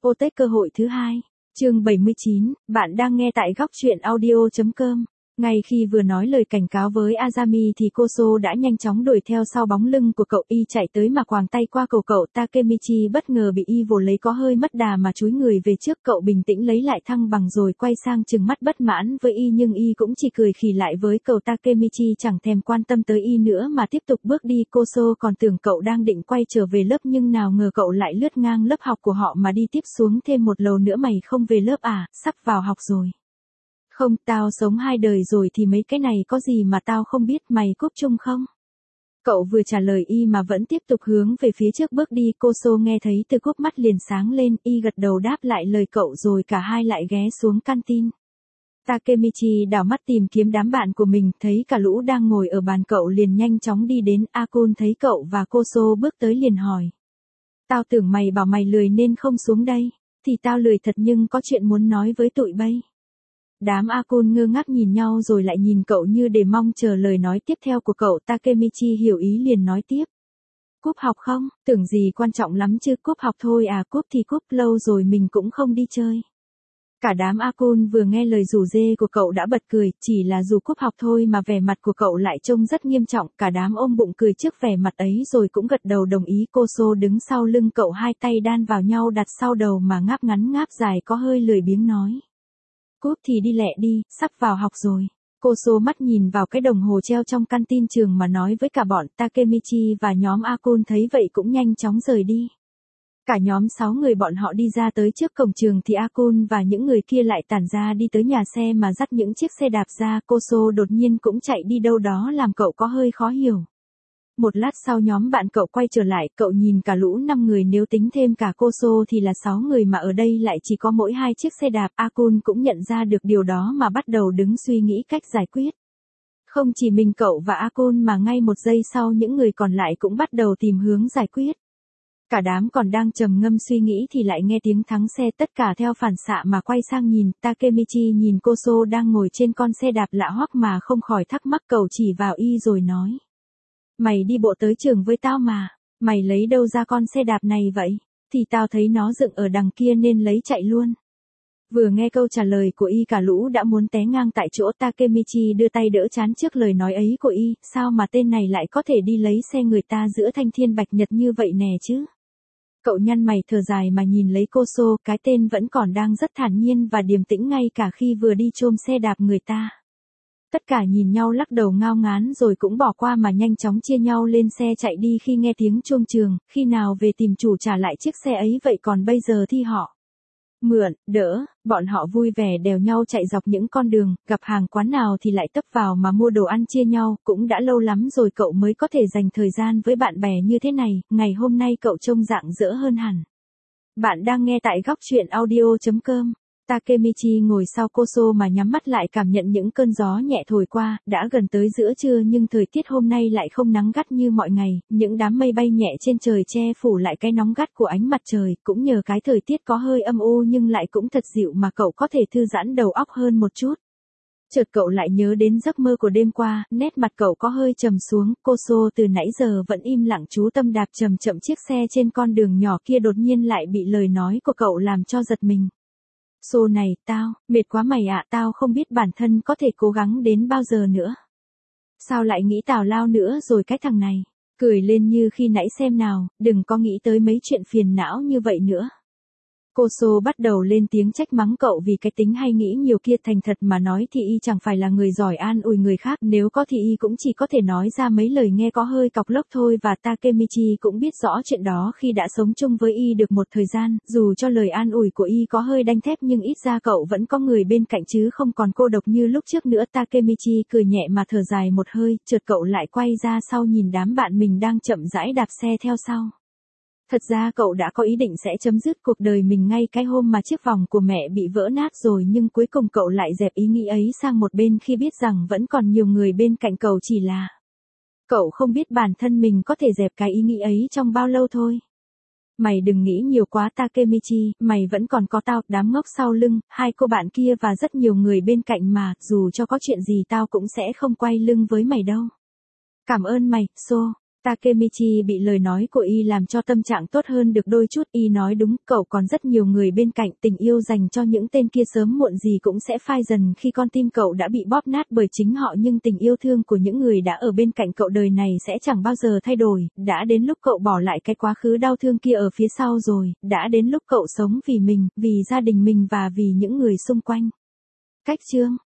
Otech cơ hội thứ hai. Chương 79, bạn đang nghe tại góc truyện audio.com. Ngay khi vừa nói lời cảnh cáo với Azami thì Koso đã nhanh chóng đuổi theo sau bóng lưng của cậu, y chạy tới mà quàng tay qua cầu cậu. Takemichi bất ngờ bị y vồ lấy có hơi mất đà mà chúi người về trước. Cậu bình tĩnh lấy lại thăng bằng rồi quay sang trừng mắt bất mãn với y, nhưng y cũng chỉ cười khì lại với cậu. Takemichi chẳng thèm quan tâm tới y nữa mà tiếp tục bước đi. Koso còn tưởng cậu đang định quay trở về lớp, nhưng nào ngờ cậu lại lướt ngang lớp học của họ mà đi tiếp xuống thêm một lầu nữa. Mày không về lớp à, sắp vào học rồi. Không, tao sống 2 đời rồi thì mấy cái này có gì mà tao không biết, mày cúp chung không? Cậu vừa trả lời y mà vẫn tiếp tục hướng về phía trước bước đi. Koso nghe thấy từ cúp mắt liền sáng lên, y gật đầu đáp lại lời cậu rồi cả hai lại ghé xuống canteen. Takemichi đảo mắt tìm kiếm đám bạn của mình, thấy cả lũ đang ngồi ở bàn, cậu liền nhanh chóng đi đến. Akun thấy cậu và Koso bước tới liền hỏi. Tao tưởng mày bảo mày lười nên không xuống đây, thì tao lười thật nhưng có chuyện muốn nói với tụi bay. Đám Akun ngơ ngác nhìn nhau rồi lại nhìn cậu như để mong chờ lời nói tiếp theo của cậu. Takemichi hiểu ý liền nói tiếp. Cúp học không, tưởng gì quan trọng lắm chứ, cúp học thôi à. Cúp thì cúp, lâu rồi mình cũng không đi chơi. Cả đám Akun vừa nghe lời rủ rê của cậu đã bật cười, chỉ là dù cúp học thôi mà vẻ mặt của cậu lại trông rất nghiêm trọng. Cả đám ôm bụng cười trước vẻ mặt ấy rồi cũng gật đầu đồng ý. Koso đứng sau lưng cậu, hai tay đan vào nhau đặt sau đầu mà ngáp ngắn ngáp dài, có hơi lười biếng nói. Cúp thì đi lẹ đi, sắp vào học rồi. Koso mắt nhìn vào cái đồng hồ treo trong canteen trường mà nói với cả bọn. Takemichi và nhóm Akun thấy vậy cũng nhanh chóng rời đi. Cả nhóm 6 người bọn họ đi ra tới trước cổng trường thì Akun và những người kia lại tản ra đi tới nhà xe mà dắt những chiếc xe đạp ra. Koso đột nhiên cũng chạy đi đâu đó làm cậu có hơi khó hiểu. Một lát sau nhóm bạn cậu quay trở lại, cậu nhìn cả lũ 5 người, nếu tính thêm cả Koso thì là 6 người mà ở đây lại chỉ có mỗi 2 chiếc xe đạp. Akun cũng nhận ra được điều đó mà bắt đầu đứng suy nghĩ cách giải quyết. Không chỉ mình cậu và Akun mà ngay một giây sau những người còn lại cũng bắt đầu tìm hướng giải quyết. Cả đám còn đang trầm ngâm suy nghĩ thì lại nghe tiếng thắng xe, tất cả theo phản xạ mà quay sang nhìn. Takemichi nhìn Koso đang ngồi trên con xe đạp lạ hoắc mà không khỏi thắc mắc, cậu chỉ vào y rồi nói. Mày đi bộ tới trường với tao mà, mày lấy đâu ra con xe đạp này vậy? Thì tao thấy nó dựng ở đằng kia nên lấy chạy luôn. Vừa nghe câu trả lời của y cả lũ đã muốn té ngang tại chỗ. Takemichi đưa tay đỡ trán trước lời nói ấy của y, sao mà tên này lại có thể đi lấy xe người ta giữa thanh thiên bạch nhật như vậy nè chứ? Cậu nhăn mày thở dài mà nhìn lấy Koso, cái tên vẫn còn đang rất thản nhiên và điềm tĩnh ngay cả khi vừa đi chôm xe đạp người ta. Tất cả nhìn nhau lắc đầu ngao ngán rồi cũng bỏ qua mà nhanh chóng chia nhau lên xe chạy đi. Khi nghe tiếng chuông trường, khi nào về tìm chủ trả lại chiếc xe ấy vậy còn bây giờ thì họ mượn, đỡ, bọn họ vui vẻ đèo nhau chạy dọc những con đường, gặp hàng quán nào thì lại tấp vào mà mua đồ ăn chia nhau. Cũng đã lâu lắm rồi cậu mới có thể dành thời gian với bạn bè như thế này, ngày hôm nay cậu trông rạng rỡ hơn hẳn. Bạn đang nghe tại góc truyện audio.com. Takemichi ngồi sau Koso mà nhắm mắt lại cảm nhận những cơn gió nhẹ thổi qua. Đã gần tới giữa trưa nhưng thời tiết hôm nay lại không nắng gắt như mọi ngày, những đám mây bay nhẹ trên trời che phủ lại cái nóng gắt của ánh mặt trời. Cũng nhờ cái thời tiết có hơi âm u nhưng lại cũng thật dịu mà cậu có thể thư giãn đầu óc hơn một chút. Chợt cậu lại nhớ đến giấc mơ của đêm qua, nét mặt cậu có hơi trầm xuống. Koso từ nãy giờ vẫn im lặng chú tâm đạp chậm chậm chiếc xe trên con đường nhỏ kia, đột nhiên lại bị lời nói của cậu làm cho giật mình. Xô này, tao, mệt quá mày ạ, tao không biết bản thân có thể cố gắng đến bao giờ nữa. Sao lại nghĩ tào lao nữa rồi cái thằng này, cười lên như khi nãy xem nào, đừng có nghĩ tới mấy chuyện phiền não như vậy nữa. Koso bắt đầu lên tiếng trách mắng cậu vì cái tính hay nghĩ nhiều kia. Thành thật mà nói thì y chẳng phải là người giỏi an ủi người khác, nếu có thì y cũng chỉ có thể nói ra mấy lời nghe có hơi cọc lốc thôi. Và Takemichi cũng biết rõ chuyện đó khi đã sống chung với y được một thời gian, dù cho lời an ủi của y có hơi đanh thép nhưng ít ra cậu vẫn có người bên cạnh chứ không còn cô độc như lúc trước nữa. Takemichi cười nhẹ mà thở dài một hơi, chợt cậu lại quay ra sau nhìn đám bạn mình đang chậm rãi đạp xe theo sau. Thật ra cậu đã có ý định sẽ chấm dứt cuộc đời mình ngay cái hôm mà chiếc vòng của mẹ bị vỡ nát rồi, nhưng cuối cùng cậu lại dẹp ý nghĩ ấy sang một bên khi biết rằng vẫn còn nhiều người bên cạnh cậu, chỉ là cậu không biết bản thân mình có thể dẹp cái ý nghĩ ấy trong bao lâu thôi. Mày đừng nghĩ nhiều quá Takemichi, mày vẫn còn có tao, đám ngốc sau lưng, 2 cô bạn kia và rất nhiều người bên cạnh mà, dù cho có chuyện gì tao cũng sẽ không quay lưng với mày đâu. Cảm ơn mày, So. Takemichi bị lời nói của y làm cho tâm trạng tốt hơn được đôi chút. Y nói đúng, cậu còn rất nhiều người bên cạnh, tình yêu dành cho những tên kia sớm muộn gì cũng sẽ phai dần khi con tim cậu đã bị bóp nát bởi chính họ, nhưng tình yêu thương của những người đã ở bên cạnh cậu đời này sẽ chẳng bao giờ thay đổi. Đã đến lúc cậu bỏ lại cái quá khứ đau thương kia ở phía sau rồi, đã đến lúc cậu sống vì mình, vì gia đình mình và vì những người xung quanh. Cách chương